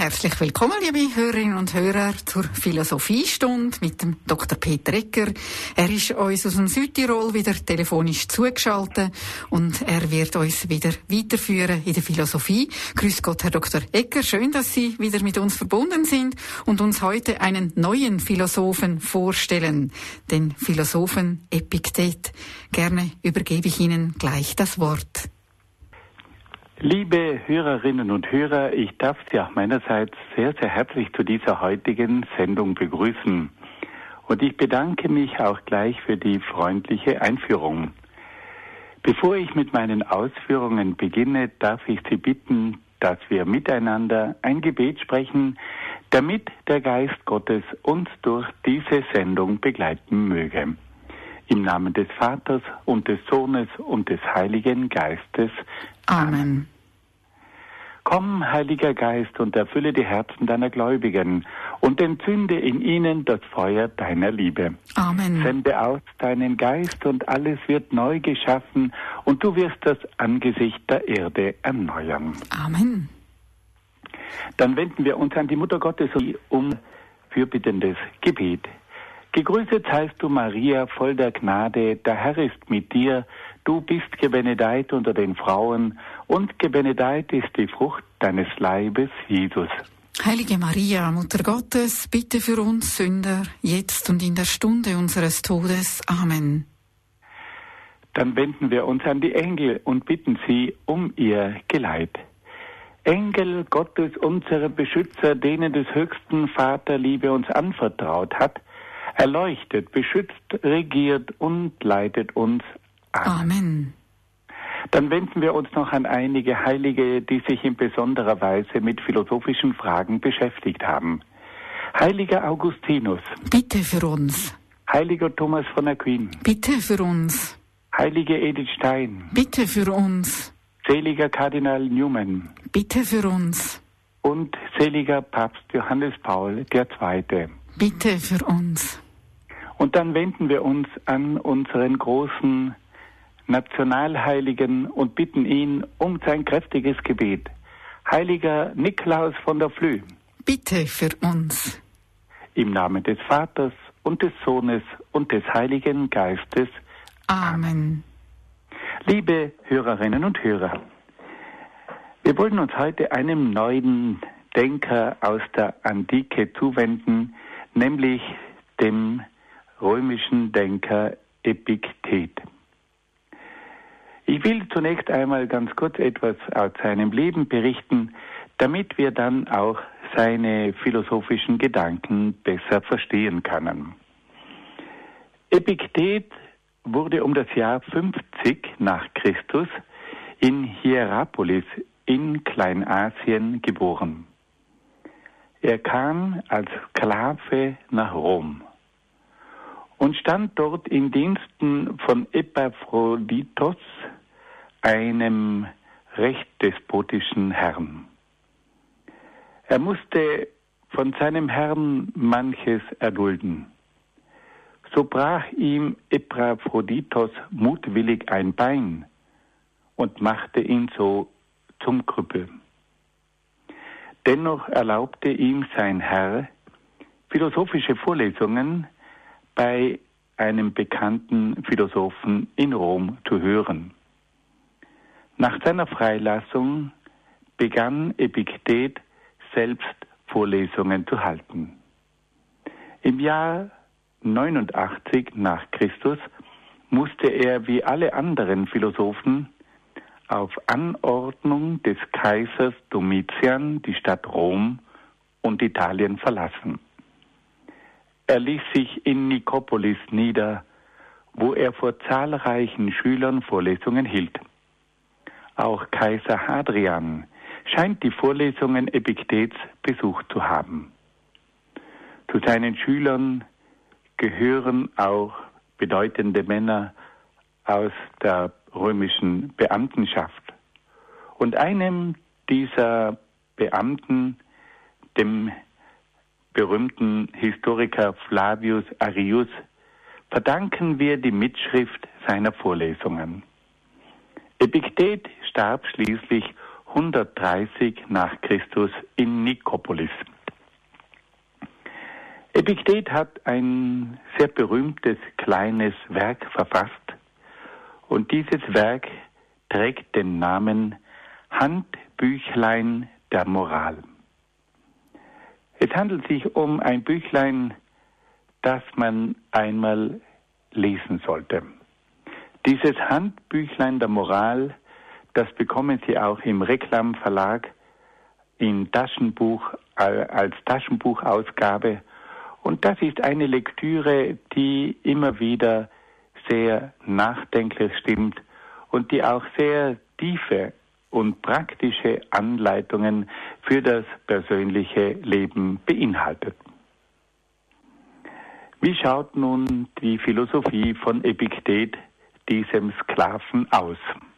Herzlich willkommen, liebe Hörerinnen und Hörer, zur Philosophiestunde mit dem Dr. Peter Egger. Er ist uns aus dem Südtirol wieder telefonisch zugeschaltet und er wird uns wieder weiterführen in der Philosophie. Grüß Gott, Herr Dr. Egger, schön, dass Sie wieder mit uns verbunden sind und uns heute einen neuen Philosophen vorstellen, den Philosophen Epiktet. Gerne übergebe ich Ihnen gleich das Wort. Liebe Hörerinnen und Hörer, ich darf Sie auch meinerseits sehr, sehr herzlich zu dieser heutigen Sendung begrüßen. Und ich bedanke mich auch gleich für die freundliche Einführung. Bevor ich mit meinen Ausführungen beginne, darf ich Sie bitten, dass wir miteinander ein Gebet sprechen, damit der Geist Gottes uns durch diese Sendung begleiten möge. Im Namen des Vaters und des Sohnes und des Heiligen Geistes. Amen. Komm, Heiliger Geist, und erfülle die Herzen deiner Gläubigen und entzünde in ihnen das Feuer deiner Liebe. Amen. Sende aus deinen Geist und alles wird neu geschaffen und du wirst das Angesicht der Erde erneuern. Amen. Dann wenden wir uns an die Mutter Gottes um fürbittendes Gebet. Gegrüßet seist du, Maria, voll der Gnade, der Herr ist mit dir. Du bist gebenedeit unter den Frauen und gebenedeit ist die Frucht deines Leibes, Jesus. Heilige Maria, Mutter Gottes, bitte für uns Sünder, jetzt und in der Stunde unseres Todes. Amen. Dann wenden wir uns an die Engel und bitten sie um ihr Geleit. Engel Gottes, unsere Beschützer, denen des höchsten Vaterliebe uns anvertraut hat, erleuchtet, beschützt, regiert und leitet uns. Amen. Dann wenden wir uns noch an einige Heilige, die sich in besonderer Weise mit philosophischen Fragen beschäftigt haben. Heiliger Augustinus. Bitte für uns. Heiliger Thomas von Aquin. Bitte für uns. Heilige Edith Stein. Bitte für uns. Seliger Kardinal Newman. Bitte für uns. Und seliger Papst Johannes Paul II. Bitte für uns. Und dann wenden wir uns an unseren großen Nationalheiligen und bitten ihn um sein kräftiges Gebet. Heiliger Nikolaus von der Flüe. Bitte für uns. Im Namen des Vaters und des Sohnes und des Heiligen Geistes. Amen. Liebe Hörerinnen und Hörer, wir wollen uns heute einem neuen Denker aus der Antike zuwenden, nämlich dem römischen Denker Epiktet. Ich will zunächst einmal ganz kurz etwas aus seinem Leben berichten, damit wir dann auch seine philosophischen Gedanken besser verstehen können. Epiktet wurde um das Jahr 50 nach Christus in Hierapolis in Kleinasien geboren. Er kam als Sklave nach Rom und stand dort in Diensten von Epaphroditos, einem recht despotischen Herrn. Er musste von seinem Herrn manches erdulden. So brach ihm Epaphroditos mutwillig ein Bein und machte ihn so zum Krüppel. Dennoch erlaubte ihm sein Herr philosophische Vorlesungen bei einem bekannten Philosophen in Rom zu hören. Nach seiner Freilassung begann Epiktet selbst Vorlesungen zu halten. Im Jahr 89 nach Christus musste er wie alle anderen Philosophen auf Anordnung des Kaisers Domitian die Stadt Rom und Italien verlassen. Er ließ sich in Nikopolis nieder, wo er vor zahlreichen Schülern Vorlesungen hielt. Auch Kaiser Hadrian scheint die Vorlesungen Epiktets besucht zu haben. Zu seinen Schülern gehören auch bedeutende Männer aus der römischen Beamtenschaft. Und einem dieser Beamten, dem berühmten Historiker Flavius Arrius, verdanken wir die Mitschrift seiner Vorlesungen. Epiktet starb schließlich 130 nach Christus in Nikopolis. Epiktet hat ein sehr berühmtes kleines Werk verfasst und dieses Werk trägt den Namen Handbüchlein der Moral. Es handelt sich um ein Büchlein, das man einmal lesen sollte. Dieses Handbüchlein der Moral, das bekommen Sie auch im Reklam-Verlag in Taschenbuch, als Taschenbuchausgabe. Und das ist eine Lektüre, die immer wieder sehr nachdenklich stimmt und die auch sehr tiefe und praktische Anleitungen für das persönliche Leben beinhaltet. Wie schaut nun die Philosophie von Epiktet, diesem Sklaven, aus?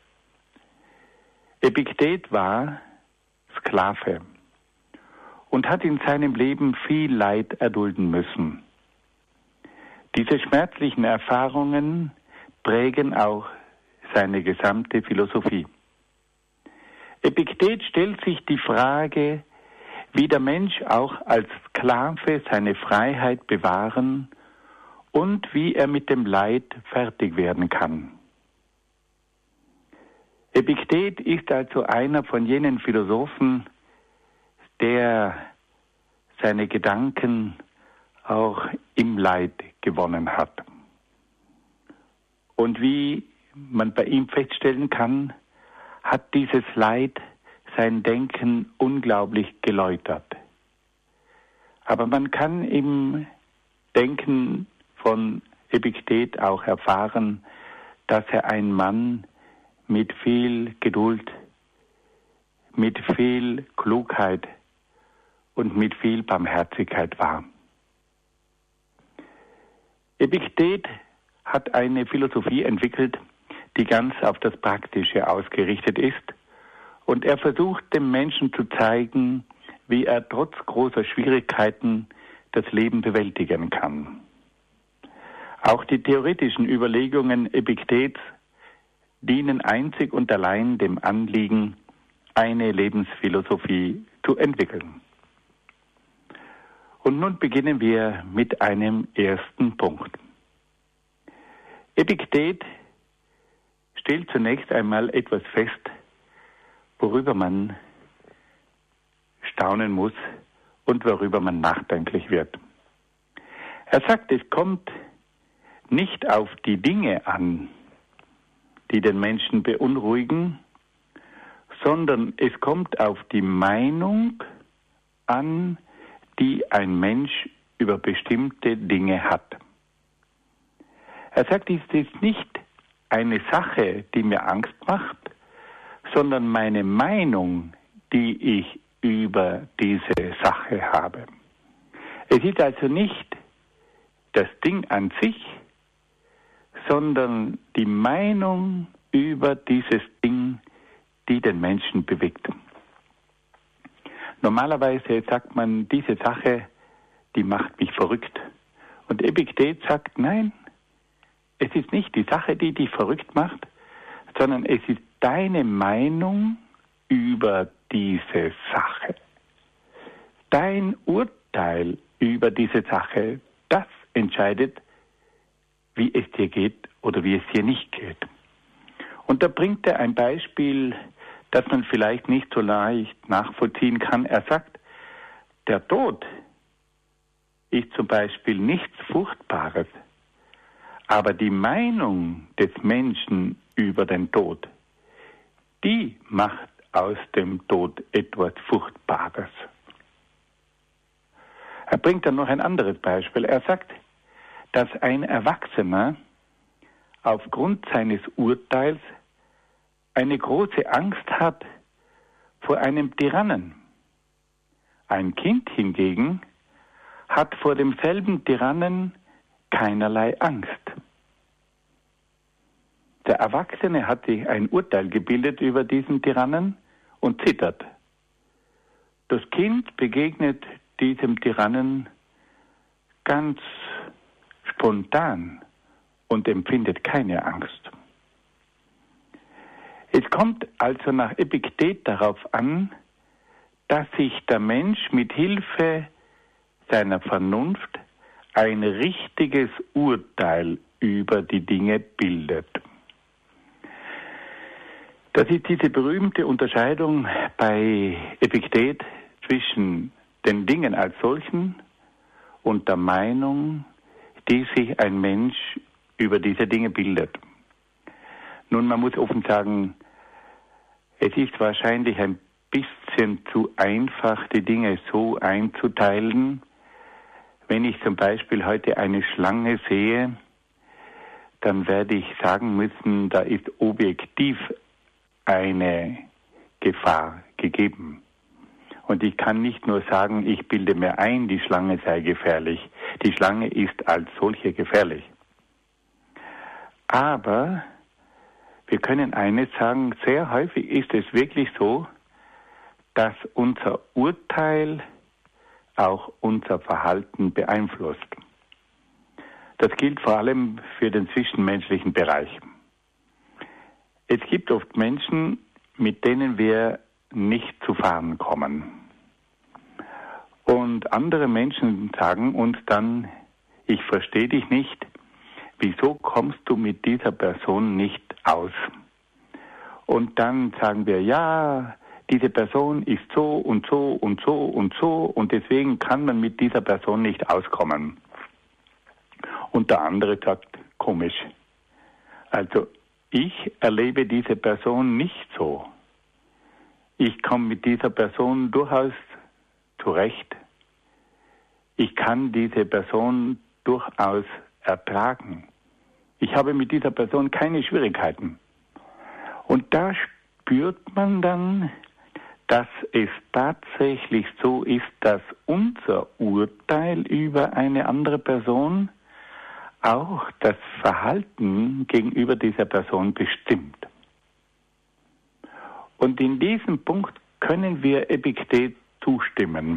Epiktet war Sklave und hat in seinem Leben viel Leid erdulden müssen. Diese schmerzlichen Erfahrungen prägen auch seine gesamte Philosophie. Epiktet stellt sich die Frage, wie der Mensch auch als Sklave seine Freiheit bewahren und wie er mit dem Leid fertig werden kann. Epiktet ist also einer von jenen Philosophen, der seine Gedanken auch im Leid gewonnen hat. Und wie man bei ihm feststellen kann, hat dieses Leid sein Denken unglaublich geläutert. Aber man kann im Denken von Epiktet auch erfahren, dass er ein Mann mit viel Geduld, mit viel Klugheit und mit viel Barmherzigkeit war. Epiktet hat eine Philosophie entwickelt, die ganz auf das Praktische ausgerichtet ist, und er versucht dem Menschen zu zeigen, wie er trotz großer Schwierigkeiten das Leben bewältigen kann. Auch die theoretischen Überlegungen Epiktets dienen einzig und allein dem Anliegen, eine Lebensphilosophie zu entwickeln. Und nun beginnen wir mit einem ersten Punkt. Epiktet stellt zunächst einmal etwas fest, worüber man staunen muss und worüber man nachdenklich wird. Er sagt, es kommt nicht auf die Dinge an, die den Menschen beunruhigen, sondern es kommt auf die Meinung an, die ein Mensch über bestimmte Dinge hat. Er sagt, es ist nicht eine Sache, die mir Angst macht, sondern meine Meinung, die ich über diese Sache habe. Es ist also nicht das Ding an sich, sondern die Meinung über dieses Ding, die den Menschen bewegt. Normalerweise sagt man, diese Sache, die macht mich verrückt. Und Epiktet sagt, nein, es ist nicht die Sache, die dich verrückt macht, sondern es ist deine Meinung über diese Sache. Dein Urteil über diese Sache, das entscheidet, wie es dir geht oder wie es dir nicht geht. Und da bringt er ein Beispiel, das man vielleicht nicht so leicht nachvollziehen kann. Er sagt, der Tod ist zum Beispiel nichts Furchtbares, aber die Meinung des Menschen über den Tod, die macht aus dem Tod etwas Furchtbares. Er bringt dann noch ein anderes Beispiel. Er sagt, dass ein Erwachsener aufgrund seines Urteils eine große Angst hat vor einem Tyrannen. Ein Kind hingegen hat vor demselben Tyrannen keinerlei Angst. Der Erwachsene hat sich ein Urteil gebildet über diesen Tyrannen und zittert. Das Kind begegnet diesem Tyrannen ganz spontan und empfindet keine Angst. Es kommt also nach Epiktet darauf an, dass sich der Mensch mit Hilfe seiner Vernunft ein richtiges Urteil über die Dinge bildet. Das ist diese berühmte Unterscheidung bei Epiktet zwischen den Dingen als solchen und der Meinung, die sich ein Mensch über diese Dinge bildet. Nun, man muss offen sagen, es ist wahrscheinlich ein bisschen zu einfach, die Dinge so einzuteilen. Wenn ich zum Beispiel heute eine Schlange sehe, dann werde ich sagen müssen, da ist objektiv eine Gefahr gegeben. Und ich kann nicht nur sagen, ich bilde mir ein, die Schlange sei gefährlich. Die Schlange ist als solche gefährlich. Aber wir können eines sagen, sehr häufig ist es wirklich so, dass unser Urteil auch unser Verhalten beeinflusst. Das gilt vor allem für den zwischenmenschlichen Bereich. Es gibt oft Menschen, mit denen wir nicht zu Fahren kommen. Und andere Menschen sagen uns dann, ich verstehe dich nicht, wieso kommst du mit dieser Person nicht aus? Und dann sagen wir, ja, diese Person ist so und so und so und so und deswegen kann man mit dieser Person nicht auskommen. Und der andere sagt, komisch. Also ich erlebe diese Person nicht so. Ich komme mit dieser Person durchaus zurecht. Ich kann diese Person durchaus ertragen. Ich habe mit dieser Person keine Schwierigkeiten. Und da spürt man dann, dass es tatsächlich so ist, dass unser Urteil über eine andere Person auch das Verhalten gegenüber dieser Person bestimmt. Und in diesem Punkt können wir Epiktet zustimmen.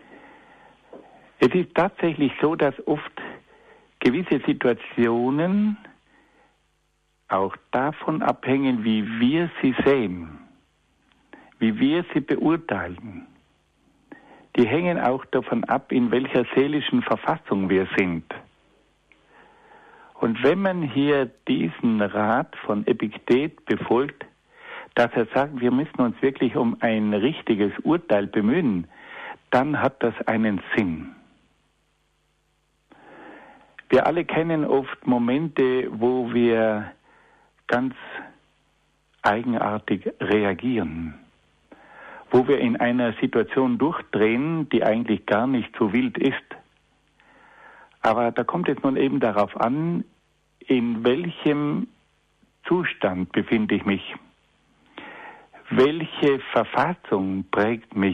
Es ist tatsächlich so, dass oft gewisse Situationen auch davon abhängen, wie wir sie sehen, wie wir sie beurteilen. Die hängen auch davon ab, in welcher seelischen Verfassung wir sind. Und wenn man hier diesen Rat von Epiktet befolgt, dass er sagt, wir müssen uns wirklich um ein richtiges Urteil bemühen, dann hat das einen Sinn. Wir alle kennen oft Momente, wo wir ganz eigenartig reagieren, wo wir in einer Situation durchdrehen, die eigentlich gar nicht so wild ist. Aber da kommt es nun eben darauf an, in welchem Zustand befinde ich mich? Welche Verfassung prägt mich?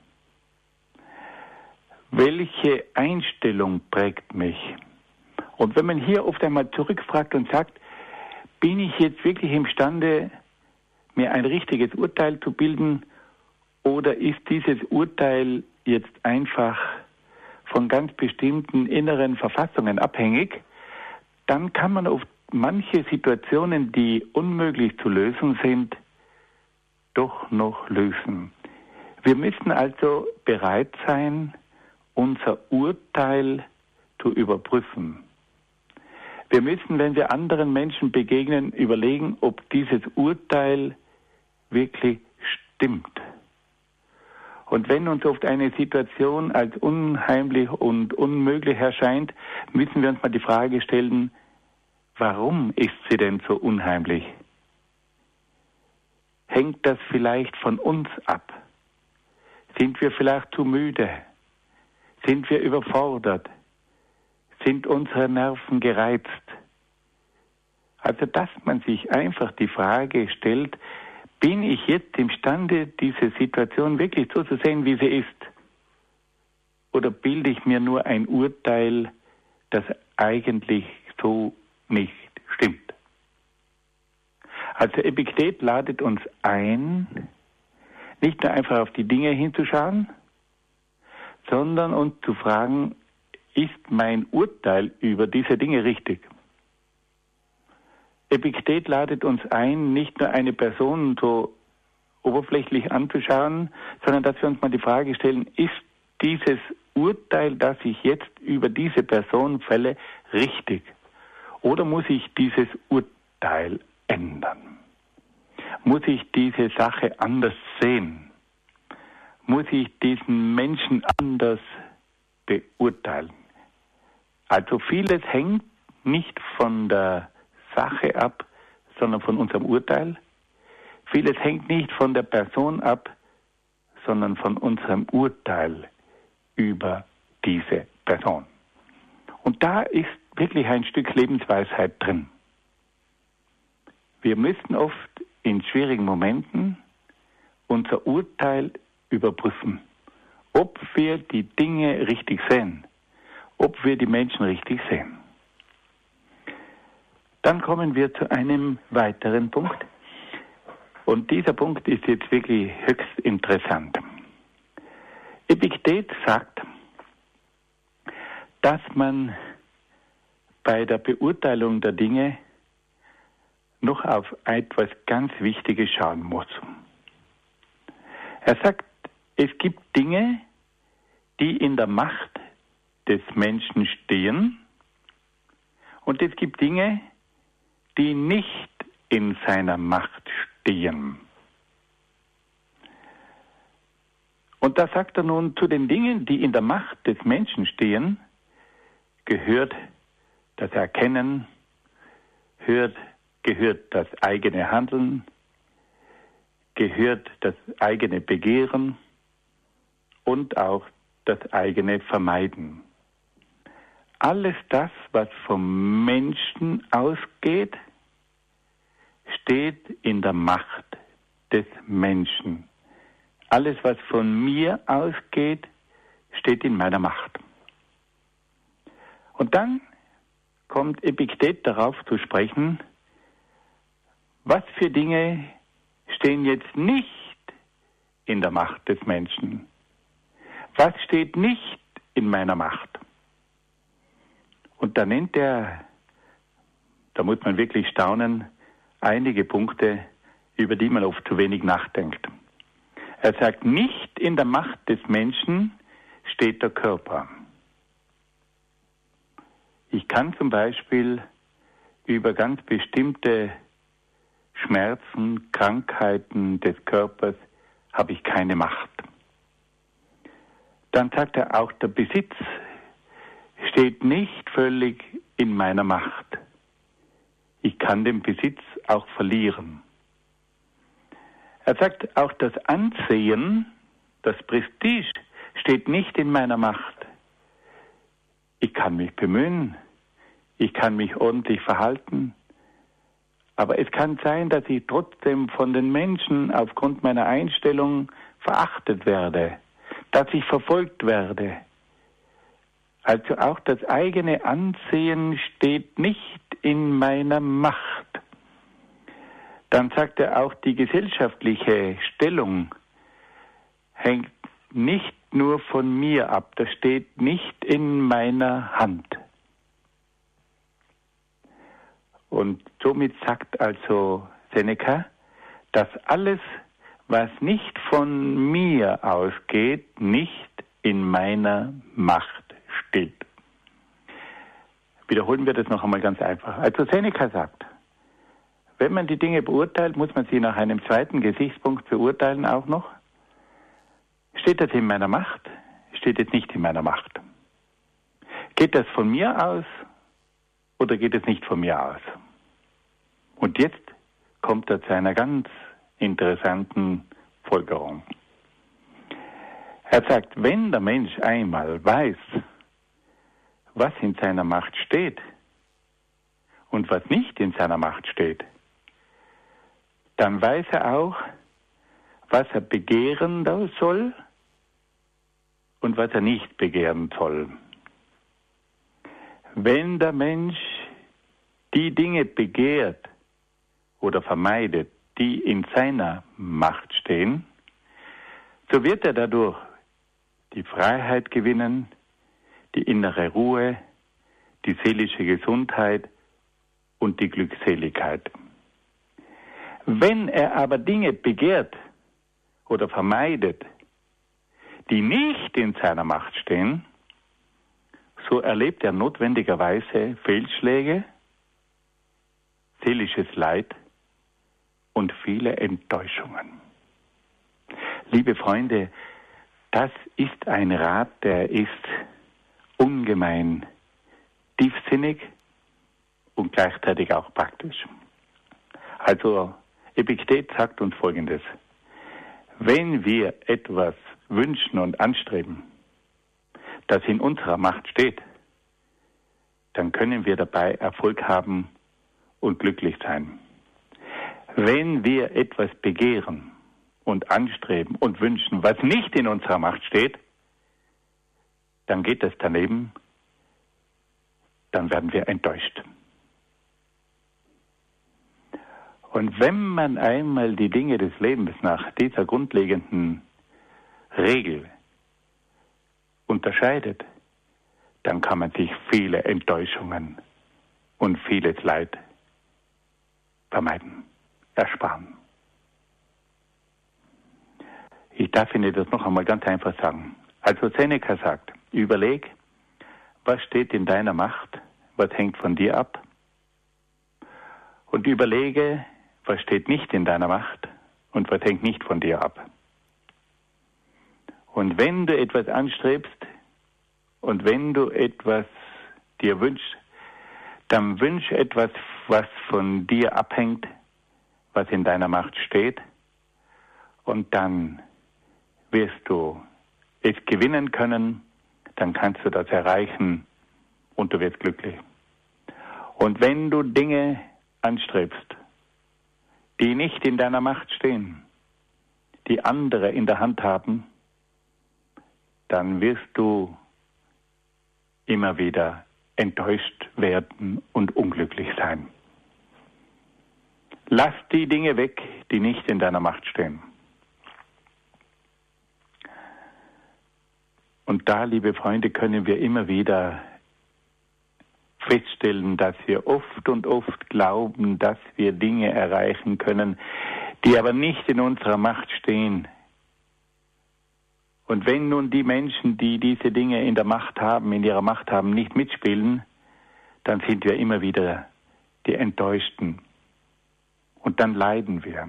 Welche Einstellung prägt mich? Und wenn man hier oft einmal zurückfragt und sagt, bin ich jetzt wirklich imstande, mir ein richtiges Urteil zu bilden, oder ist dieses Urteil jetzt einfach von ganz bestimmten inneren Verfassungen abhängig, dann kann man oft manche Situationen, die unmöglich zu lösen sind, doch noch lösen. Wir müssen also bereit sein, unser Urteil zu überprüfen. Wir müssen, wenn wir anderen Menschen begegnen, überlegen, ob dieses Urteil wirklich stimmt. Und wenn uns oft eine Situation als unheimlich und unmöglich erscheint, müssen wir uns mal die Frage stellen, warum ist sie denn so unheimlich? Hängt das vielleicht von uns ab? Sind wir vielleicht zu müde? Sind wir überfordert? Sind unsere Nerven gereizt? Also, dass man sich einfach die Frage stellt, bin ich jetzt imstande, diese Situation wirklich so zu sehen, wie sie ist? Oder bilde ich mir nur ein Urteil, das eigentlich so nicht stimmt? Also Epiktet ladet uns ein, nicht nur einfach auf die Dinge hinzuschauen, sondern uns zu fragen, ist mein Urteil über diese Dinge richtig? Epiktet ladet uns ein, nicht nur eine Person so oberflächlich anzuschauen, sondern dass wir uns mal die Frage stellen, ist dieses Urteil, das ich jetzt über diese Person fälle, richtig? Oder muss ich dieses Urteil ändern? Muss ich diese Sache anders sehen? Muss ich diesen Menschen anders beurteilen? Also vieles hängt nicht von der Sache ab, sondern von unserem Urteil. Vieles hängt nicht von der Person ab, sondern von unserem Urteil über diese Person. Und da ist wirklich ein Stück Lebensweisheit drin. Wir müssen oft in schwierigen Momenten unser Urteil überprüfen, ob wir die Dinge richtig sehen, ob wir die Menschen richtig sehen. Dann kommen wir zu einem weiteren Punkt. Und dieser Punkt ist jetzt wirklich höchst interessant. Epiktet sagt, dass man bei der Beurteilung der Dinge noch auf etwas ganz Wichtiges schauen muss. Er sagt, es gibt Dinge, die in der Macht des Menschen stehen, und es gibt Dinge, die nicht in seiner Macht stehen. Und da sagt er nun, zu den Dingen, die in der Macht des Menschen stehen, gehört das Erkennen, gehört das eigene Handeln, gehört das eigene Begehren und auch das eigene Vermeiden. Alles das, was vom Menschen ausgeht, steht in der Macht des Menschen. Alles, was von mir ausgeht, steht in meiner Macht. Und dann kommt Epiktet darauf zu sprechen, was für Dinge stehen jetzt nicht in der Macht des Menschen. Was steht nicht in meiner Macht? Und da nennt er, da muss man wirklich staunen, einige Punkte, über die man oft zu wenig nachdenkt. Er sagt, nicht in der Macht des Menschen steht der Körper. Ich kann zum Beispiel über ganz bestimmte Schmerzen, Krankheiten des Körpers habe ich keine Macht. Dann sagt er auch, der Besitz steht nicht völlig in meiner Macht. Ich kann den Besitz auch verlieren. Er sagt auch, das Ansehen, das Prestige steht nicht in meiner Macht. Ich kann mich bemühen, ich kann mich ordentlich verhalten, aber es kann sein, dass ich trotzdem von den Menschen aufgrund meiner Einstellung verachtet werde, dass ich verfolgt werde. Also auch das eigene Ansehen steht nicht in meiner Macht. Dann sagt er auch, die gesellschaftliche Stellung hängt nicht nur von mir ab, das steht nicht in meiner Hand. Und somit sagt also Seneca, dass alles, was nicht von mir ausgeht, nicht in meiner Macht steht. Wiederholen wir das noch einmal ganz einfach. Also Seneca sagt, wenn man die Dinge beurteilt, muss man sie nach einem zweiten Gesichtspunkt beurteilen auch noch. Steht das in meiner Macht? Steht es nicht in meiner Macht? Geht das von mir aus oder geht es nicht von mir aus? Und jetzt kommt er zu einer ganz interessanten Folgerung. Er sagt, wenn der Mensch einmal weiß, was in seiner Macht steht und was nicht in seiner Macht steht, dann weiß er auch, was er begehren soll und was er nicht begehren soll. Wenn der Mensch die Dinge begehrt oder vermeidet, die in seiner Macht stehen, so wird er dadurch die Freiheit gewinnen, die innere Ruhe, die seelische Gesundheit und die Glückseligkeit. Wenn er aber Dinge begehrt oder vermeidet, die nicht in seiner Macht stehen, so erlebt er notwendigerweise Fehlschläge, seelisches Leid und viele Enttäuschungen. Liebe Freunde, das ist ein Rat, der ist ungemein tiefsinnig und gleichzeitig auch praktisch. Also Epiktet sagt uns Folgendes: Wenn wir etwas wünschen und anstreben, das in unserer Macht steht, dann können wir dabei Erfolg haben und glücklich sein. Wenn wir etwas begehren und anstreben und wünschen, was nicht in unserer Macht steht, dann geht es daneben, dann werden wir enttäuscht. Und wenn man einmal die Dinge des Lebens nach dieser grundlegenden Regel unterscheidet, dann kann man sich viele Enttäuschungen und vieles Leid vermeiden, ersparen. Ich darf Ihnen das noch einmal ganz einfach sagen. Also Seneca sagt, überleg, was steht in deiner Macht, was hängt von dir ab, und überlege, was steht nicht in deiner Macht und was hängt nicht von dir ab. Und wenn du etwas anstrebst und wenn du etwas dir wünschst, dann wünsch etwas, was von dir abhängt, was in deiner Macht steht, und dann wirst du es gewinnen können, dann kannst du das erreichen und du wirst glücklich. Und wenn du Dinge anstrebst, die nicht in deiner Macht stehen, die andere in der Hand haben, dann wirst du immer wieder enttäuscht werden und unglücklich sein. Lass die Dinge weg, die nicht in deiner Macht stehen. Und da, liebe Freunde, können wir immer wieder feststellen, dass wir oft und oft glauben, dass wir Dinge erreichen können, die aber nicht in unserer Macht stehen. Und wenn nun die Menschen, die diese Dinge in ihrer Macht haben, nicht mitspielen, dann sind wir immer wieder die Enttäuschten. Und dann leiden wir.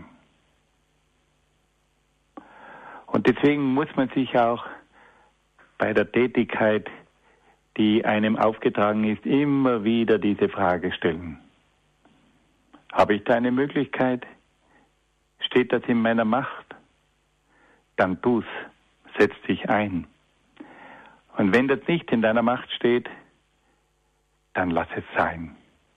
Und deswegen muss man sich auch bei der Tätigkeit, die einem aufgetragen ist, immer wieder diese Frage stellen. Habe ich da eine Möglichkeit? Steht das in meiner Macht? Dann tu's, setz dich ein. Und wenn das nicht in deiner Macht steht, dann lass es sein.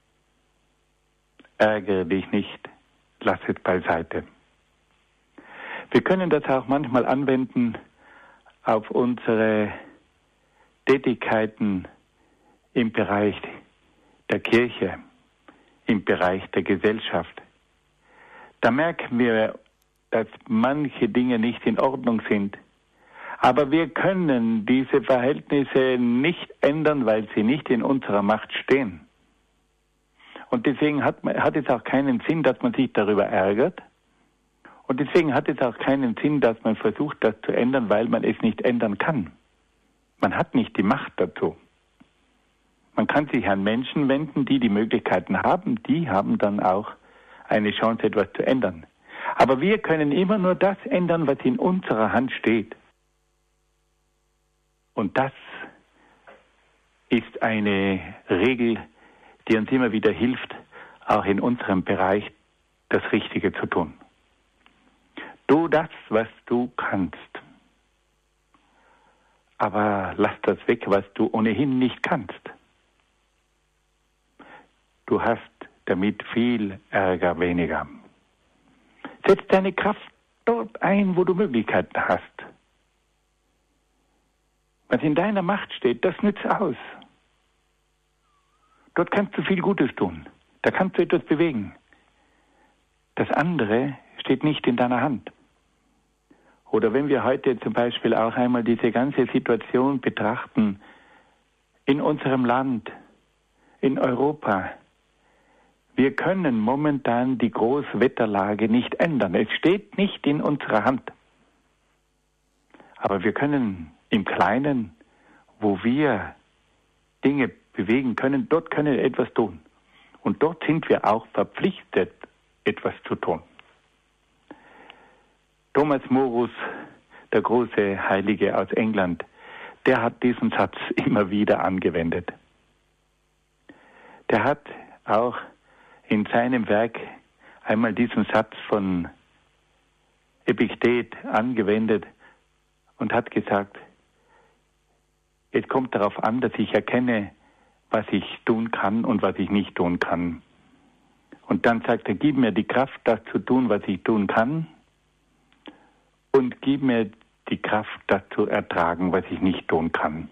Ärgere dich nicht, lass es beiseite. Wir können das auch manchmal anwenden auf unsere Tätigkeiten im Bereich der Kirche, im Bereich der Gesellschaft. Da merken wir, dass manche Dinge nicht in Ordnung sind. Aber wir können diese Verhältnisse nicht ändern, weil sie nicht in unserer Macht stehen. Und deswegen hat es auch keinen Sinn, dass man sich darüber ärgert. Und deswegen hat es auch keinen Sinn, dass man versucht, das zu ändern, weil man es nicht ändern kann. Man hat nicht die Macht dazu. Man kann sich an Menschen wenden, die die Möglichkeiten haben. Die haben dann auch eine Chance, etwas zu ändern. Aber wir können immer nur das ändern, was in unserer Hand steht. Und das ist eine Regel, die uns immer wieder hilft, auch in unserem Bereich das Richtige zu tun. Tu das, was du kannst. Aber lass das weg, was du ohnehin nicht kannst. Du hast damit viel Ärger weniger. Setz deine Kraft dort ein, wo du Möglichkeiten hast. Was in deiner Macht steht, das nützt aus. Dort kannst du viel Gutes tun. Da kannst du etwas bewegen. Das andere steht nicht in deiner Hand. Oder wenn wir heute zum Beispiel auch einmal diese ganze Situation betrachten, in unserem Land, in Europa, Wir können momentan die Großwetterlage nicht ändern. Es steht nicht in unserer Hand. Aber wir können im Kleinen, wo wir Dinge bewegen können, dort können wir etwas tun. Und dort sind wir auch verpflichtet, etwas zu tun. Thomas Morus, der große Heilige aus England, der hat diesen Satz immer wieder angewendet. Der hat auch in seinem Werk einmal diesen Satz von Epiktet angewendet und hat gesagt, es kommt darauf an, dass ich erkenne, was ich tun kann und was ich nicht tun kann. Und dann sagt er, gib mir die Kraft, das zu tun, was ich tun kann, und gib mir die Kraft, das zu ertragen, was ich nicht tun kann.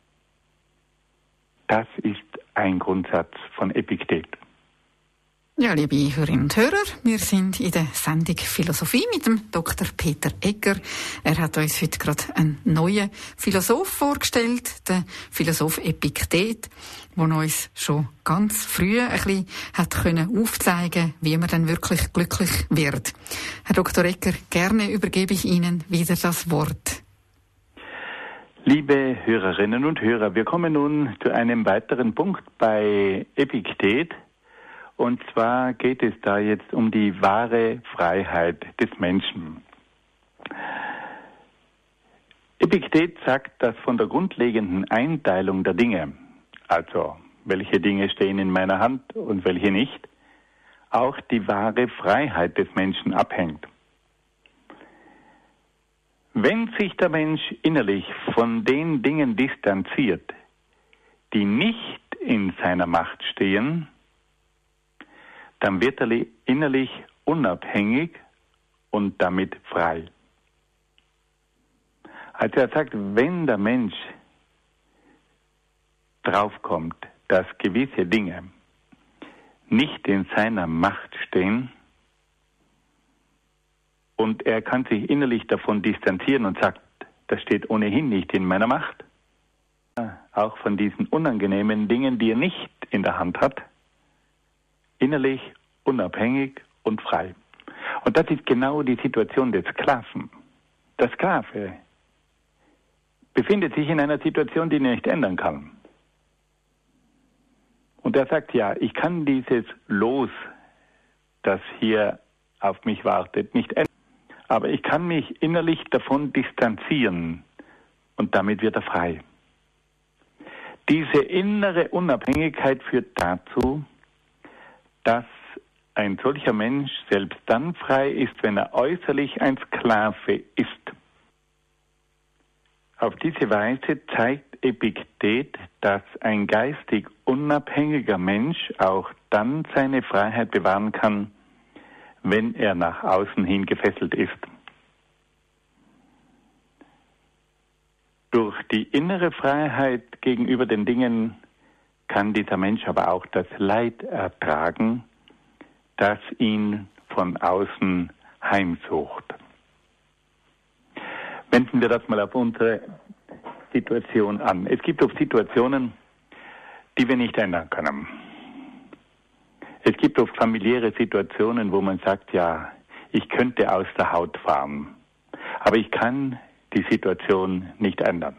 Das ist ein Grundsatz von Epiktet. Ja, liebe Hörerinnen und Hörer, wir sind in der Sendung Philosophie mit dem Dr. Peter Egger. Er hat uns heute gerade einen neuen Philosoph vorgestellt, den Philosoph Epiktet, der uns schon ganz früh ein bisschen hat können aufzeigen, wie man dann wirklich glücklich wird. Herr Dr. Egger, gerne übergebe ich Ihnen wieder das Wort. Liebe Hörerinnen und Hörer, wir kommen nun zu einem weiteren Punkt bei Epiktet. Und zwar geht es da jetzt um die wahre Freiheit des Menschen. Epiktet sagt, dass von der grundlegenden Einteilung der Dinge, also welche Dinge stehen in meiner Hand und welche nicht, auch die wahre Freiheit des Menschen abhängt. Wenn sich der Mensch innerlich von den Dingen distanziert, die nicht in seiner Macht stehen, dann wird er innerlich unabhängig und damit frei. Also er sagt, wenn der Mensch draufkommt, dass gewisse Dinge nicht in seiner Macht stehen und er kann sich innerlich davon distanzieren und sagt, das steht ohnehin nicht in meiner Macht, auch von diesen unangenehmen Dingen, die er nicht in der Hand hat, innerlich unabhängig und frei. Und das ist genau die Situation des Sklaven. Der Sklave befindet sich in einer Situation, die er nicht ändern kann. Und er sagt, ja, ich kann dieses Los, das hier auf mich wartet, nicht ändern. Aber ich kann mich innerlich davon distanzieren und damit wird er frei. Diese innere Unabhängigkeit führt dazu, dass ein solcher Mensch selbst dann frei ist, wenn er äußerlich ein Sklave ist. Auf diese Weise zeigt Epiktet, dass ein geistig unabhängiger Mensch auch dann seine Freiheit bewahren kann, wenn er nach außen hin gefesselt ist. Durch die innere Freiheit gegenüber den Dingen kann dieser Mensch aber auch das Leid ertragen, das ihn von außen heimsucht. Wenden wir das mal auf unsere Situation an. Es gibt auch Situationen, die wir nicht ändern können. Es gibt oft familiäre Situationen, wo man sagt, ja, ich könnte aus der Haut fahren, aber ich kann die Situation nicht ändern.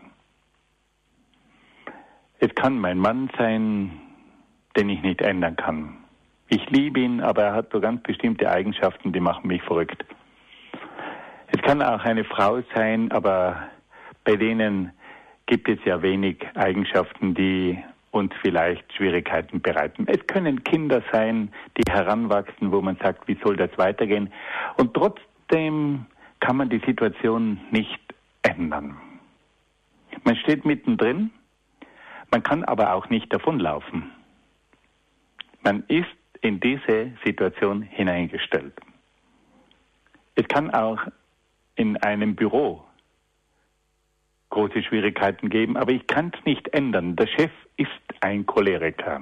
Es kann mein Mann sein, den ich nicht ändern kann. Ich liebe ihn, aber er hat so ganz bestimmte Eigenschaften, die machen mich verrückt. Es kann auch eine Frau sein, aber bei denen gibt es ja wenig Eigenschaften, die uns vielleicht Schwierigkeiten bereiten. Es können Kinder sein, die heranwachsen, wo man sagt, wie soll das weitergehen? Und trotzdem kann man die Situation nicht ändern. Man steht mittendrin, man kann aber auch nicht davonlaufen. Man ist in diese Situation hineingestellt. Es kann auch in einem Büro große Schwierigkeiten geben, aber ich kann es nicht ändern. Der Chef ist ein Choleriker.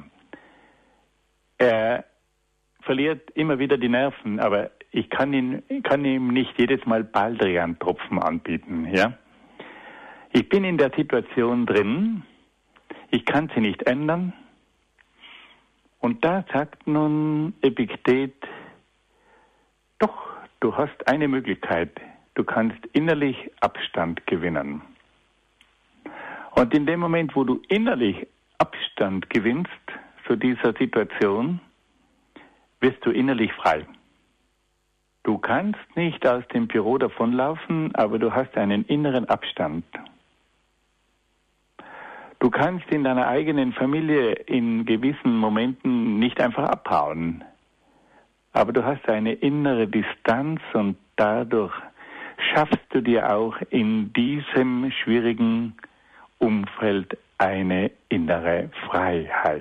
Er verliert immer wieder die Nerven, aber ich kann ihm nicht jedes Mal Baldrian-Tropfen anbieten. Ja? Ich bin in der Situation drin, ich kann sie nicht ändern Und da sagt nun Epiktet, doch, du hast eine Möglichkeit. Du kannst innerlich Abstand gewinnen. Und in dem Moment, wo du innerlich Abstand gewinnst zu dieser Situation, wirst du innerlich frei. Du kannst nicht aus dem Büro davonlaufen, aber du hast einen inneren Abstand. Du kannst in deiner eigenen Familie in gewissen Momenten nicht einfach abhauen, aber du hast eine innere Distanz und dadurch schaffst du dir auch in diesem schwierigen Umfeld eine innere Freiheit.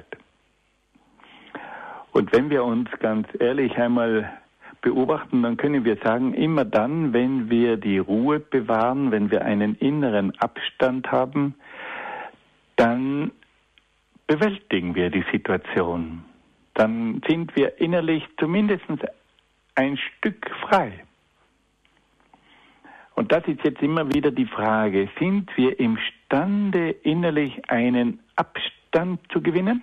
Und wenn wir uns ganz ehrlich einmal beobachten, dann können wir sagen, immer dann, wenn wir die Ruhe bewahren, wenn wir einen inneren Abstand haben, dann bewältigen wir die Situation. Dann sind wir innerlich zumindest ein Stück frei. Und das ist jetzt immer wieder die Frage, sind wir imstande, innerlich einen Abstand zu gewinnen?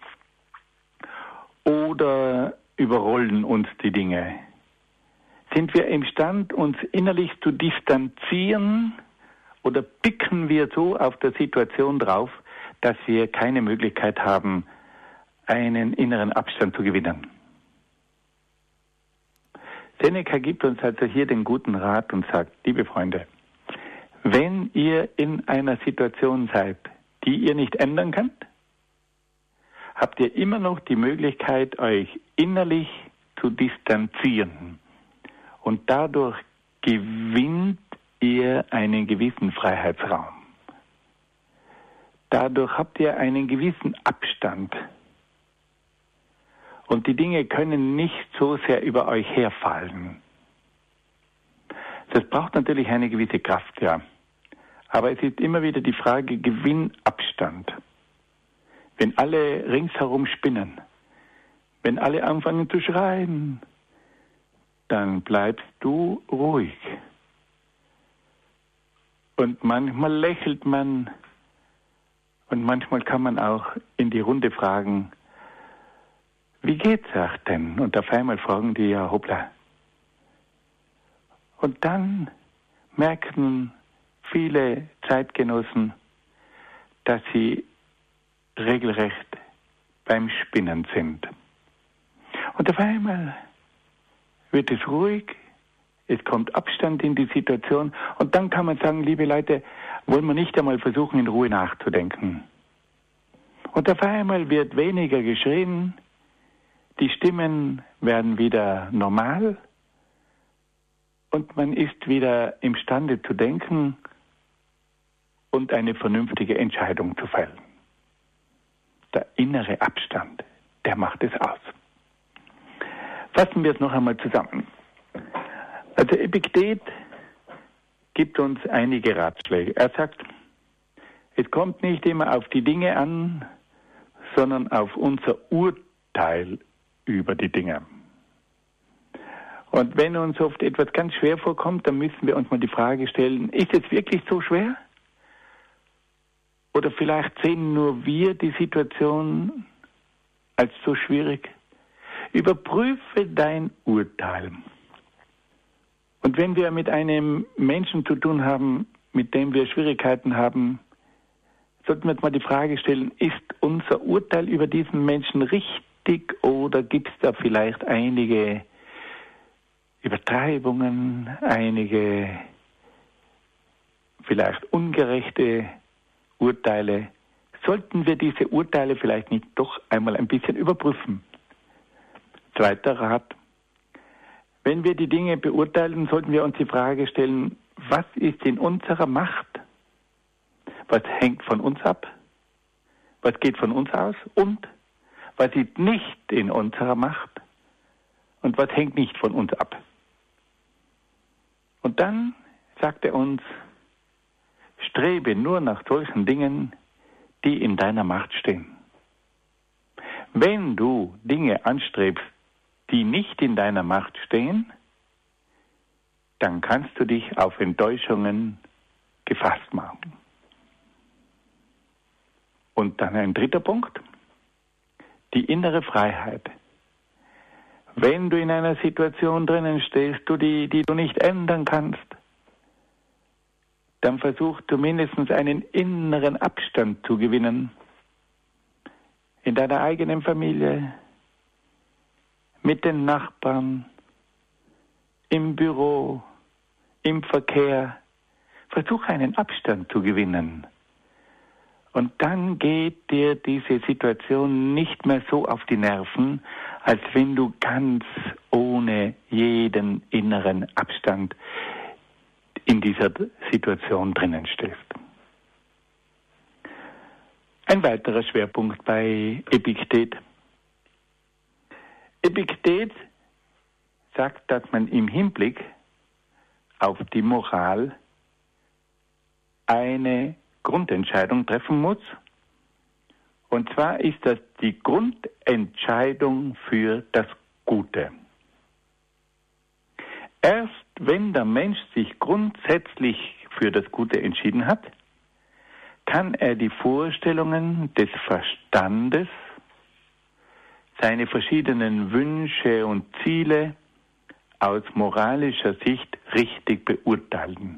Oder überrollen uns die Dinge? Sind wir imstande, uns innerlich zu distanzieren? Oder picken wir so auf der Situation drauf, dass wir keine Möglichkeit haben, einen inneren Abstand zu gewinnen? Seneca gibt uns also hier den guten Rat und sagt, liebe Freunde, wenn ihr in einer Situation seid, die ihr nicht ändern könnt, habt ihr immer noch die Möglichkeit, euch innerlich zu distanzieren. Und dadurch gewinnt ihr einen gewissen Freiheitsraum. Dadurch habt ihr einen gewissen Abstand. Und die Dinge können nicht so sehr über euch herfallen. Das braucht natürlich eine gewisse Kraft, ja. Aber es ist immer wieder die Frage, gewinn Abstand. Wenn alle ringsherum spinnen, wenn alle anfangen zu schreien, dann bleibst du ruhig. Und manchmal lächelt man und manchmal kann man auch in die Runde fragen, wie geht's euch denn? Und auf einmal fragen die ja, hoppla. Und dann merken viele Zeitgenossen, dass sie regelrecht beim Spinnen sind. Und auf einmal wird es ruhig, es kommt Abstand in die Situation und dann kann man sagen, liebe Leute, wollen wir nicht einmal versuchen, in Ruhe nachzudenken. Und auf einmal wird weniger geschrien, die Stimmen werden wieder normal und man ist wieder imstande zu denken und eine vernünftige Entscheidung zu fällen. Der innere Abstand, der macht es aus. Fassen wir es noch einmal zusammen. Also Epiktet gibt uns einige Ratschläge. Er sagt, es kommt nicht immer auf die Dinge an, sondern auf unser Urteil über die Dinge. Und wenn uns oft etwas ganz schwer vorkommt, dann müssen wir uns mal die Frage stellen, ist es wirklich so schwer? Oder vielleicht sehen nur wir die Situation als so schwierig? Überprüfe dein Urteil. Und wenn wir mit einem Menschen zu tun haben, mit dem wir Schwierigkeiten haben, sollten wir uns mal die Frage stellen, ist unser Urteil über diesen Menschen richtig oder gibt es da vielleicht einige Übertreibungen, einige vielleicht ungerechte Urteile? Sollten wir diese Urteile vielleicht nicht doch einmal ein bisschen überprüfen? Zweiter Rat. Wenn wir die Dinge beurteilen, sollten wir uns die Frage stellen, was ist in unserer Macht? Was hängt von uns ab? Was geht von uns aus? Und was ist nicht in unserer Macht? Und was hängt nicht von uns ab? Und dann sagt er uns, strebe nur nach solchen Dingen, die in deiner Macht stehen. Wenn du Dinge anstrebst, die nicht in deiner Macht stehen, dann kannst du dich auf Enttäuschungen gefasst machen. Und dann ein dritter Punkt. die innere Freiheit. Wenn du in einer Situation drinnen stehst, die du nicht ändern kannst, dann versuch zumindest einen inneren Abstand zu gewinnen. In deiner eigenen Familie, mit den Nachbarn, im Büro, im Verkehr. Versuch einen Abstand zu gewinnen. Und dann geht dir diese Situation nicht mehr so auf die Nerven, als wenn du ganz ohne jeden inneren Abstand in dieser Situation drinnen stehst. Ein weiterer Schwerpunkt bei Epiktet. Epiktet sagt, dass man im Hinblick auf die Moral eine Grundentscheidung treffen muss. Und zwar ist das die Grundentscheidung für das Gute. Erst wenn der Mensch sich grundsätzlich für das Gute entschieden hat, kann er die Vorstellungen des Verstandes, seine verschiedenen Wünsche und Ziele aus moralischer Sicht richtig beurteilen.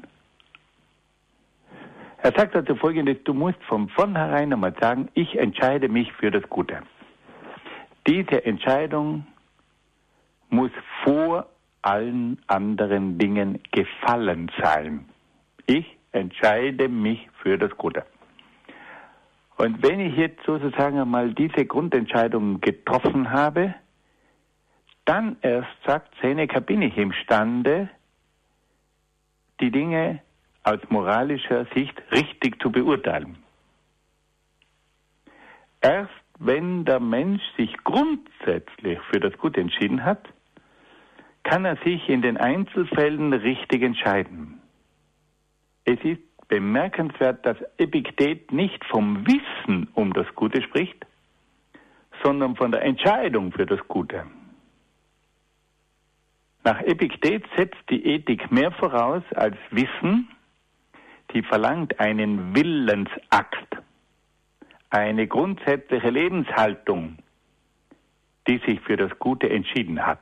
Er sagt also Folgendes: Du musst von vornherein einmal sagen, ich entscheide mich für das Gute. Diese Entscheidung muss vor allen anderen Dingen gefallen sein. Ich entscheide mich für das Gute. Und wenn ich jetzt sozusagen einmal diese Grundentscheidung getroffen habe, dann erst, sagt Seneca, bin ich imstande, die Dinge aus moralischer Sicht richtig zu beurteilen. Erst wenn der Mensch sich grundsätzlich für das Gute entschieden hat, kann er sich in den Einzelfällen richtig entscheiden. Es ist bemerkenswert, dass Epiktet nicht vom Wissen um das Gute spricht, sondern von der Entscheidung für das Gute. Nach Epiktet setzt die Ethik mehr voraus als Wissen. Sie verlangt einen Willensakt, eine grundsätzliche Lebenshaltung, die sich für das Gute entschieden hat.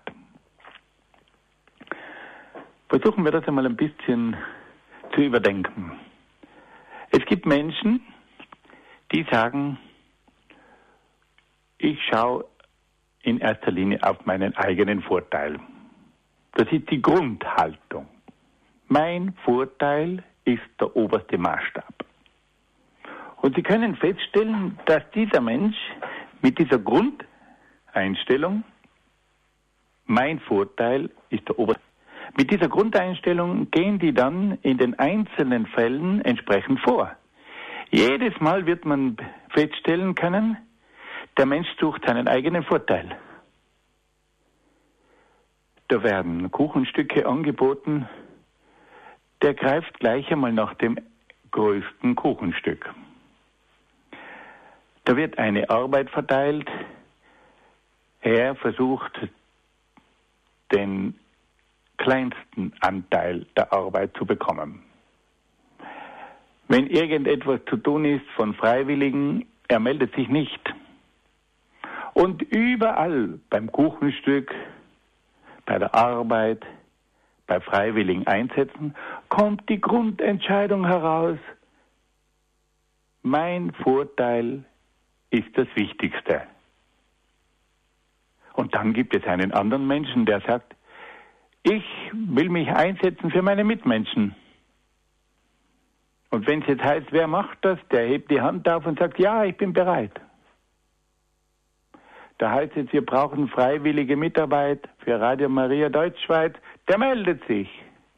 Versuchen wir das einmal ein bisschen zu überdenken. Es gibt Menschen, die sagen, ich schaue in erster Linie auf meinen eigenen Vorteil. Das ist die Grundhaltung. Mein Vorteil ist der oberste Maßstab. Und Sie können feststellen, dass dieser Mensch mit dieser Grundeinstellung, mein Vorteil ist der oberste, mit dieser Grundeinstellung gehen die dann in den einzelnen Fällen entsprechend vor. Jedes Mal wird man feststellen können, der Mensch sucht seinen eigenen Vorteil. Da werden Kuchenstücke angeboten, der greift gleich einmal nach dem größten Kuchenstück. Da wird eine Arbeit verteilt, er versucht den kleinsten Anteil der Arbeit zu bekommen. Wenn irgendetwas zu tun ist von Freiwilligen, er meldet sich nicht. Und überall beim Kuchenstück, bei der Arbeit, bei freiwilligen Einsätzen, kommt die Grundentscheidung heraus. Mein Vorteil ist das Wichtigste. Und dann gibt es einen anderen Menschen, der sagt, ich will mich einsetzen für meine Mitmenschen. Und wenn es jetzt heißt, wer macht das, der hebt die Hand auf und sagt, ja, ich bin bereit. Da heißt es, wir brauchen freiwillige Mitarbeit für Radio Maria Deutschschweiz, der meldet sich.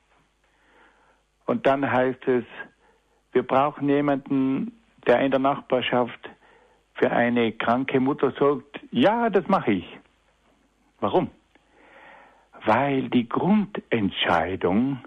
Und dann heißt es, wir brauchen jemanden, der in der Nachbarschaft für eine kranke Mutter sorgt, ja, das mache ich. Warum? Weil die Grundentscheidung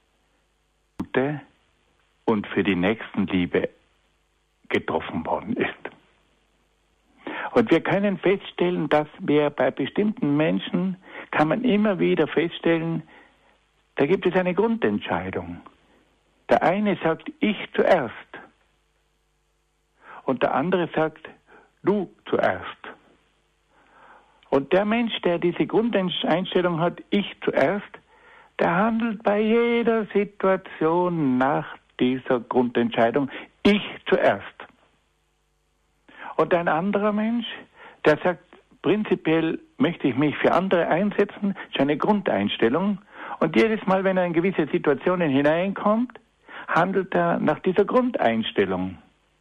und für die Nächstenliebe getroffen worden ist. Und wir können feststellen, dass wir bei bestimmten Menschen, kann man immer wieder feststellen, da gibt es eine Grundentscheidung. Der eine sagt, ich zuerst. Und der andere sagt, du zuerst. Und der Mensch, der diese Grundeinstellung hat, ich zuerst, der handelt bei jeder Situation nach dieser Grundentscheidung, ich zuerst. Und ein anderer Mensch, der sagt, prinzipiell möchte ich mich für andere einsetzen, ist eine Grundeinstellung. Und jedes Mal, wenn er in gewisse Situationen hineinkommt, handelt er nach dieser Grundeinstellung.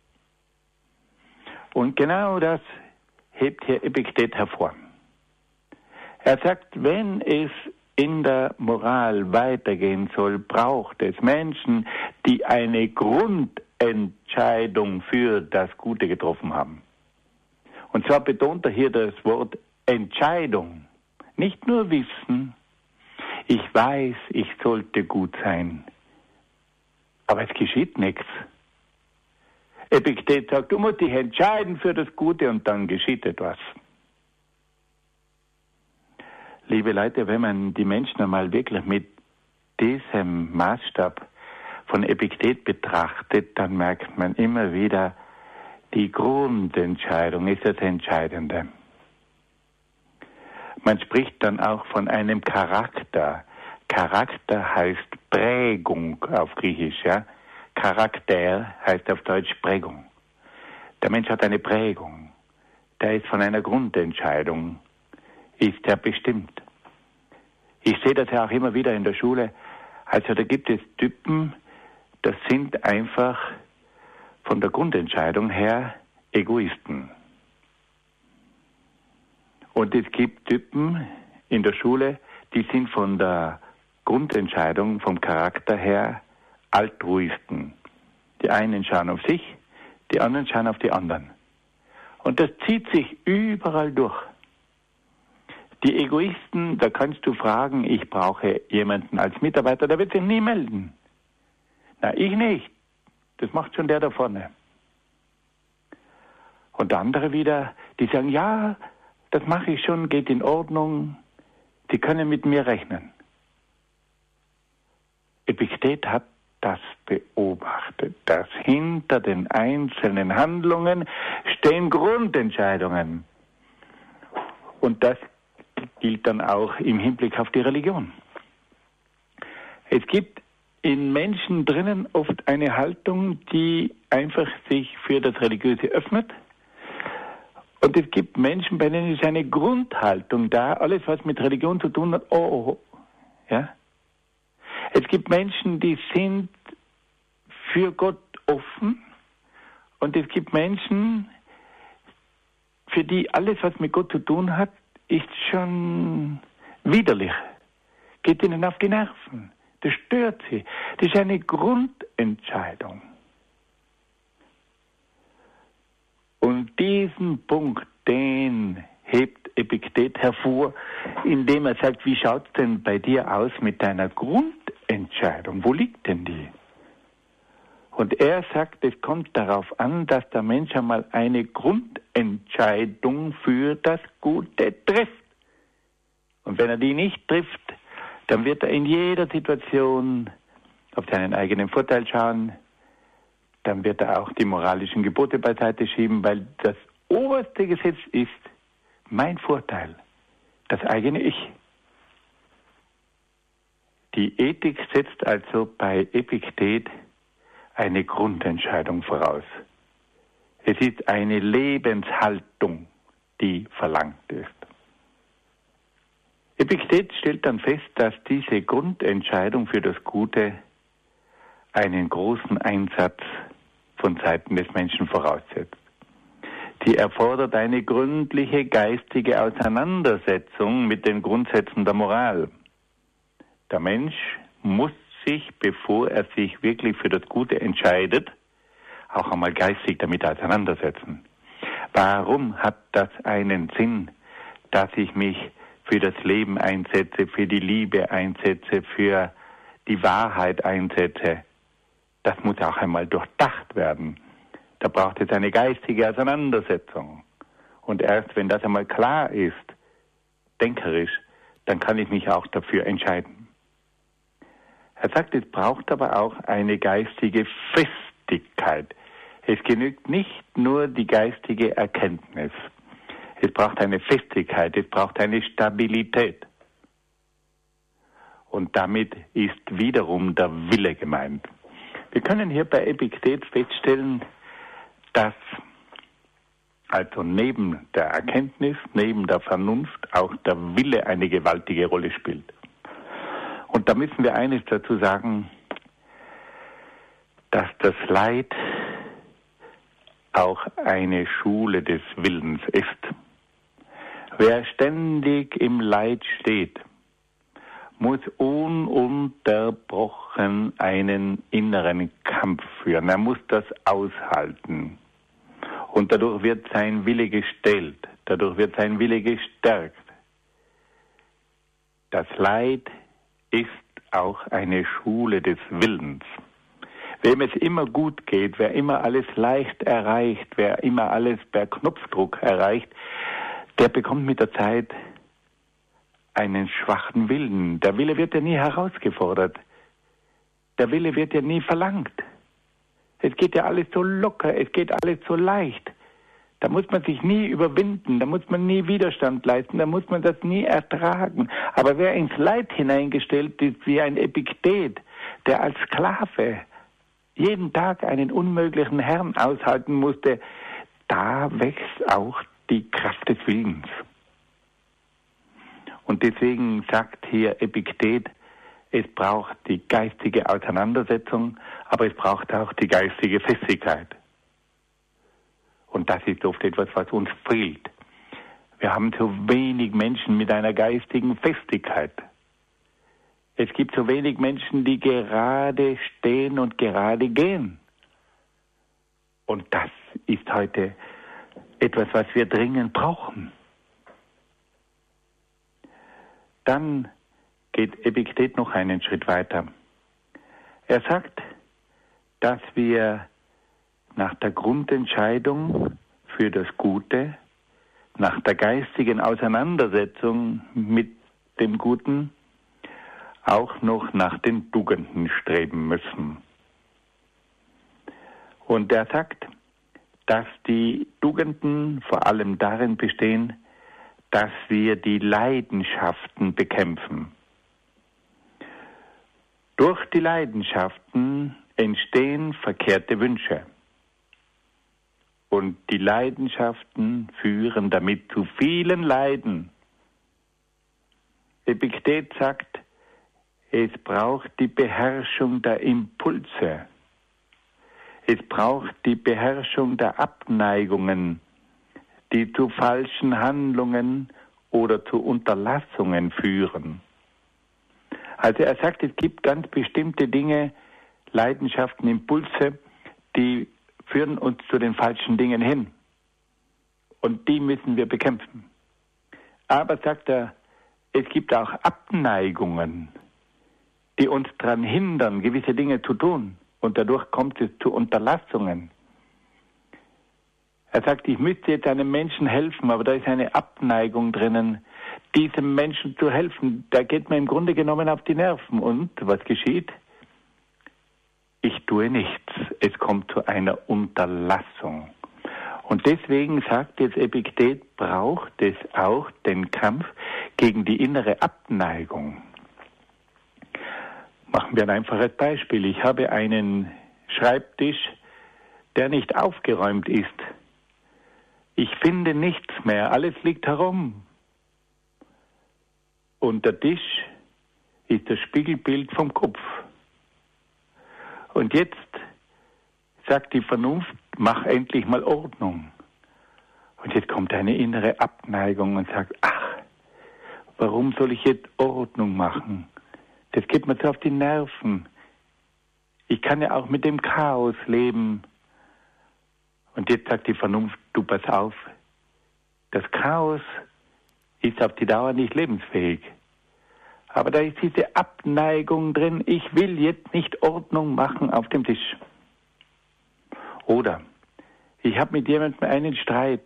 Und genau das hebt hier Epiktet hervor. Er sagt, wenn es in der Moral weitergehen soll, braucht es Menschen, die eine Grundentscheidung für das Gute getroffen haben. Und zwar betont er hier das Wort Entscheidung. Nicht nur Wissen, ich weiß, ich sollte gut sein, aber es geschieht nichts. Epiktet sagt, du musst dich entscheiden für das Gute und dann geschieht etwas. Liebe Leute, wenn man die Menschen einmal wirklich mit diesem Maßstab von Epiktet betrachtet, dann merkt man immer wieder, die Grundentscheidung ist das Entscheidende. Man spricht dann auch von einem Charakter. Charakter heißt Prägung auf Griechisch, ja. Charakter heißt auf Deutsch Prägung. Der Mensch hat eine Prägung. Der ist von einer Grundentscheidung, ist er bestimmt. Ich sehe das ja auch immer wieder in der Schule. Also da gibt es Typen, das sind einfach von der Grundentscheidung her Egoisten. Und es gibt Typen in der Schule, die sind von der Grundentscheidung, vom Charakter her Altruisten. Die einen schauen auf sich, die anderen schauen auf die anderen. Und das zieht sich überall durch. Die Egoisten, da kannst du fragen, ich brauche jemanden als Mitarbeiter, der wird sich nie melden. Na, ich nicht. Das macht schon der da vorne. Und andere wieder, die sagen, ja, das mache ich schon, geht in Ordnung, die können mit mir rechnen. Epiktet hat das beobachtet, dass hinter den einzelnen Handlungen stehen Grundentscheidungen. Und das gilt dann auch im Hinblick auf die Religion. Es gibt in Menschen drinnen oft eine Haltung, die einfach sich für das Religiöse öffnet. Und es gibt Menschen, bei denen ist eine Grundhaltung da, alles was mit Religion zu tun hat, ja. Es gibt Menschen, die sind für Gott offen, und es gibt Menschen, für die alles was mit Gott zu tun hat, ist schon widerlich, geht ihnen auf die Nerven, das stört sie. Das ist eine Grundentscheidung. Und diesen Punkt, den hebt Epiktet hervor, indem er sagt, wie schaut es denn bei dir aus mit deiner Grundentscheidung? Wo liegt denn die? Und er sagt, es kommt darauf an, dass der Mensch einmal eine Grundentscheidung für das Gute trifft. Und wenn er die nicht trifft, dann wird er in jeder Situation auf seinen eigenen Vorteil schauen. Dann wird er auch die moralischen Gebote beiseite schieben, weil das oberste Gesetz ist mein Vorteil, das eigene Ich. Die Ethik setzt also bei Epiktet eine Grundentscheidung voraus. Es ist eine Lebenshaltung, die verlangt ist. Epiktet stellt dann fest, dass diese Grundentscheidung für das Gute einen großen Einsatz von Seiten des Menschen voraussetzt. Die erfordert eine gründliche geistige Auseinandersetzung mit den Grundsätzen der Moral. Der Mensch muss sich, bevor er sich wirklich für das Gute entscheidet, auch einmal geistig damit auseinandersetzen. Warum hat das einen Sinn, dass ich mich für das Leben einsetze, für die Liebe einsetze, für die Wahrheit einsetze? Das muss auch einmal durchdacht werden. Da braucht es eine geistige Auseinandersetzung. Und erst wenn das einmal klar ist, denkerisch, dann kann ich mich auch dafür entscheiden. Er sagt, es braucht aber auch eine geistige Festigkeit. Es genügt nicht nur die geistige Erkenntnis. Es braucht eine Festigkeit, es braucht eine Stabilität. Und damit ist wiederum der Wille gemeint. Wir können hier bei Epiktet feststellen, dass also neben der Erkenntnis, neben der Vernunft auch der Wille eine gewaltige Rolle spielt. Und da müssen wir eines dazu sagen, dass das Leid auch eine Schule des Willens ist. Wer ständig im Leid steht, muss ununterbrochen einen inneren Kampf führen. Er muss das aushalten. Und dadurch wird sein Wille gestellt, dadurch wird sein Wille gestärkt. Das Leid ist auch eine Schule des Willens. Wem es immer gut geht, wer immer alles leicht erreicht, wer immer alles per Knopfdruck erreicht, der bekommt mit der Zeit einen schwachen Willen. Der Wille wird ja nie herausgefordert. Der Wille wird ja nie verlangt. Es geht ja alles so locker, es geht alles so leicht. Da muss man sich nie überwinden, da muss man nie Widerstand leisten, da muss man das nie ertragen. Aber wer ins Leid hineingestellt ist, wie ein Epiktet, der als Sklave jeden Tag einen unmöglichen Herrn aushalten musste, da wächst auch die Kraft des Willens. Und deswegen sagt hier Epiktet, es braucht die geistige Auseinandersetzung, aber es braucht auch die geistige Festigkeit. Und das ist oft etwas, was uns fehlt. Wir haben so wenig Menschen mit einer geistigen Festigkeit. Es gibt so wenig Menschen, die gerade stehen und gerade gehen. Und das ist heute etwas, was wir dringend brauchen. Dann geht Epiktet noch einen Schritt weiter. Er sagt, dass wir nach der Grundentscheidung für das Gute, nach der geistigen Auseinandersetzung mit dem Guten, auch noch nach den Tugenden streben müssen. Und er sagt, dass die Tugenden vor allem darin bestehen, dass wir die Leidenschaften bekämpfen. Durch die Leidenschaften entstehen verkehrte Wünsche. Und die Leidenschaften führen damit zu vielen Leiden. Epiktet sagt, es braucht die Beherrschung der Impulse. Es braucht die Beherrschung der Abneigungen, die zu falschen Handlungen oder zu Unterlassungen führen. Also er sagt, es gibt ganz bestimmte Dinge, Leidenschaften, Impulse, die führen uns zu den falschen Dingen hin. Und die müssen wir bekämpfen. Aber, sagt er, es gibt auch Abneigungen, die uns daran hindern, gewisse Dinge zu tun. Und dadurch kommt es zu Unterlassungen. Er sagt, ich müsste jetzt einem Menschen helfen, aber da ist eine Abneigung drinnen, diesem Menschen zu helfen. Da geht mir im Grunde genommen auf die Nerven. Und was geschieht? Ich tue nichts. Es kommt zu einer Unterlassung. Und deswegen sagt jetzt Epiktet, braucht es auch den Kampf gegen die innere Abneigung. Machen wir ein einfaches Beispiel. Ich habe einen Schreibtisch, der nicht aufgeräumt ist. Ich finde nichts mehr, alles liegt herum. Und der Tisch ist das Spiegelbild vom Kopf. Und jetzt sagt die Vernunft, mach endlich mal Ordnung. Und jetzt kommt eine innere Abneigung und sagt, ach, warum soll ich jetzt Ordnung machen? Das geht mir so auf die Nerven. Ich kann ja auch mit dem Chaos leben. Und jetzt sagt die Vernunft, du pass auf, das Chaos ist auf die Dauer nicht lebensfähig. Aber da ist diese Abneigung drin, ich will jetzt nicht Ordnung machen auf dem Tisch. Oder ich habe mit jemandem einen Streit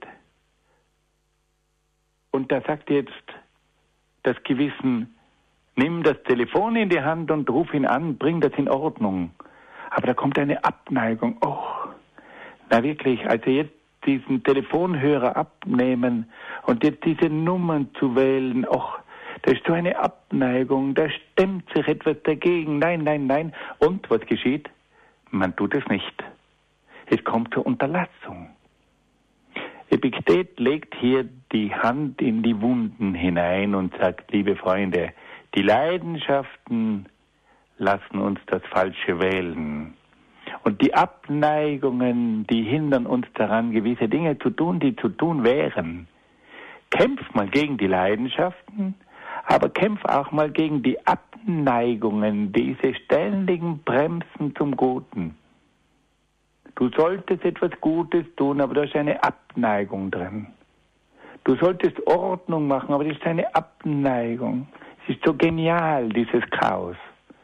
und da sagt jetzt das Gewissen, nimm das Telefon in die Hand und ruf ihn an, bring das in Ordnung. Aber da kommt eine Abneigung, oh, na wirklich, also jetzt diesen Telefonhörer abnehmen und jetzt diese Nummern zu wählen, ach, da ist so eine Abneigung, da stemmt sich etwas dagegen, nein. Und was geschieht? Man tut es nicht. Es kommt zur Unterlassung. Epiktet legt hier die Hand in die Wunden hinein und sagt, liebe Freunde, die Leidenschaften lassen uns das Falsche wählen. Und die Abneigungen, die hindern uns daran, gewisse Dinge zu tun, die zu tun wären. Kämpf mal gegen die Leidenschaften, aber kämpf auch mal gegen die Abneigungen, diese ständigen Bremsen zum Guten. Du solltest etwas Gutes tun, aber da ist eine Abneigung drin. Du solltest Ordnung machen, aber das ist eine Abneigung. Es ist so genial, dieses Chaos.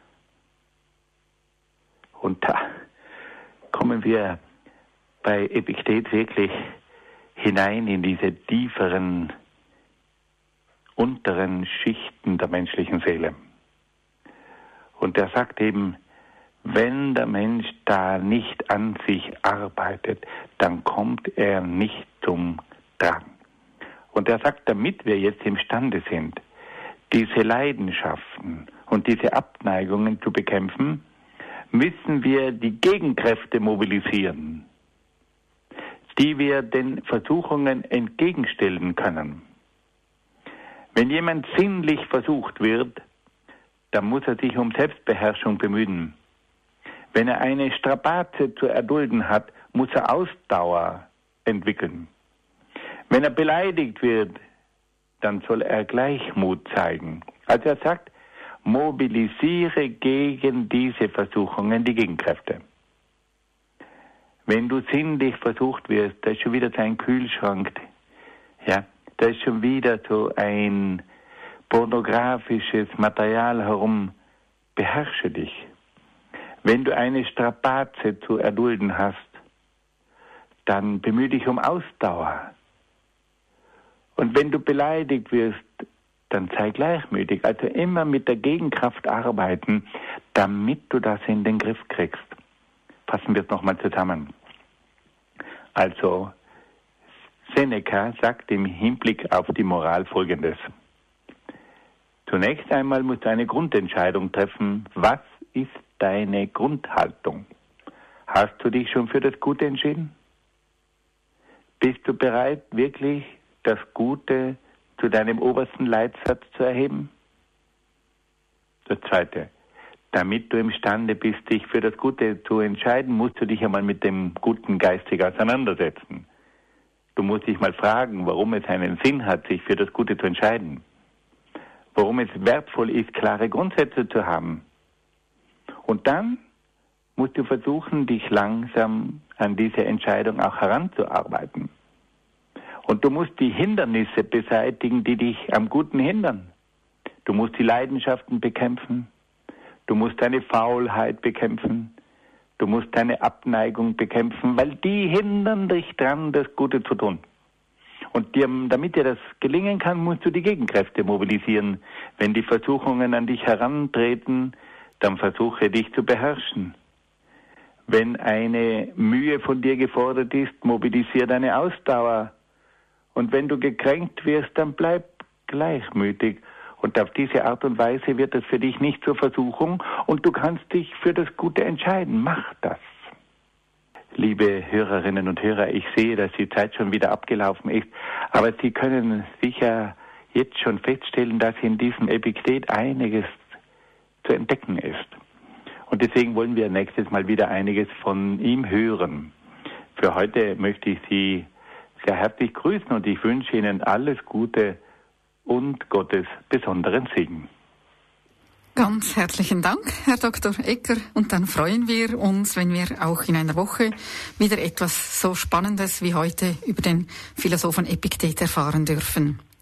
Und da kommen wir bei Epiktet wirklich hinein in diese tieferen, unteren Schichten der menschlichen Seele. Und er sagt eben, wenn der Mensch da nicht an sich arbeitet, dann kommt er nicht zum Drang. Und er sagt, damit wir jetzt imstande sind, diese Leidenschaften und diese Abneigungen zu bekämpfen, müssen wir die Gegenkräfte mobilisieren, die wir den Versuchungen entgegenstellen können. Wenn jemand sinnlich versucht wird, dann muss er sich um Selbstbeherrschung bemühen. Wenn er eine Strapaze zu erdulden hat, muss er Ausdauer entwickeln. Wenn er beleidigt wird, dann soll er Gleichmut zeigen. Also er sagt, mobilisiere gegen diese Versuchungen die Gegenkräfte. Wenn du sinnlich versucht wirst, da ist schon wieder so ein Kühlschrank, ja, da ist schon wieder so ein pornografisches Material herum, beherrsche dich. Wenn du eine Strapaze zu erdulden hast, dann bemühe dich um Ausdauer. Und wenn du beleidigt wirst, dann sei gleichmütig. Also immer mit der Gegenkraft arbeiten, damit du das in den Griff kriegst. Fassen wir es nochmal zusammen. Also, Seneca sagt im Hinblick auf die Moral Folgendes. Zunächst einmal musst du eine Grundentscheidung treffen. Was ist deine Grundhaltung? Hast du dich schon für das Gute entschieden? Bist du bereit, wirklich das Gute zu deinem obersten Leitsatz zu erheben? Das Zweite. Damit du imstande bist, dich für das Gute zu entscheiden, musst du dich einmal mit dem Guten geistig auseinandersetzen. Du musst dich mal fragen, warum es einen Sinn hat, sich für das Gute zu entscheiden. Warum es wertvoll ist, klare Grundsätze zu haben. Und dann musst du versuchen, dich langsam an diese Entscheidung auch heranzuarbeiten. Und du musst die Hindernisse beseitigen, die dich am Guten hindern. Du musst die Leidenschaften bekämpfen. Du musst deine Faulheit bekämpfen. Du musst deine Abneigung bekämpfen, weil die hindern dich dran, das Gute zu tun. Und damit dir das gelingen kann, musst du die Gegenkräfte mobilisieren. Wenn die Versuchungen an dich herantreten, dann versuche dich zu beherrschen. Wenn eine Mühe von dir gefordert ist, mobilisiere deine Ausdauer. Und wenn du gekränkt wirst, dann bleib gleichmütig. Und auf diese Art und Weise wird es für dich nicht zur Versuchung und du kannst dich für das Gute entscheiden. Mach das. Liebe Hörerinnen und Hörer, ich sehe, dass die Zeit schon wieder abgelaufen ist, aber Sie können sicher jetzt schon feststellen, dass in diesem Epiktet einiges zu entdecken ist. Und deswegen wollen wir nächstes Mal wieder einiges von ihm hören. Für heute möchte ich Sie sehr herzlich grüßen und ich wünsche Ihnen alles Gute und Gottes besonderen Segen. Ganz herzlichen Dank, Herr Dr. Egger. Und dann freuen wir uns, wenn wir auch in einer Woche wieder etwas so Spannendes wie heute über den Philosophen Epiktet erfahren dürfen.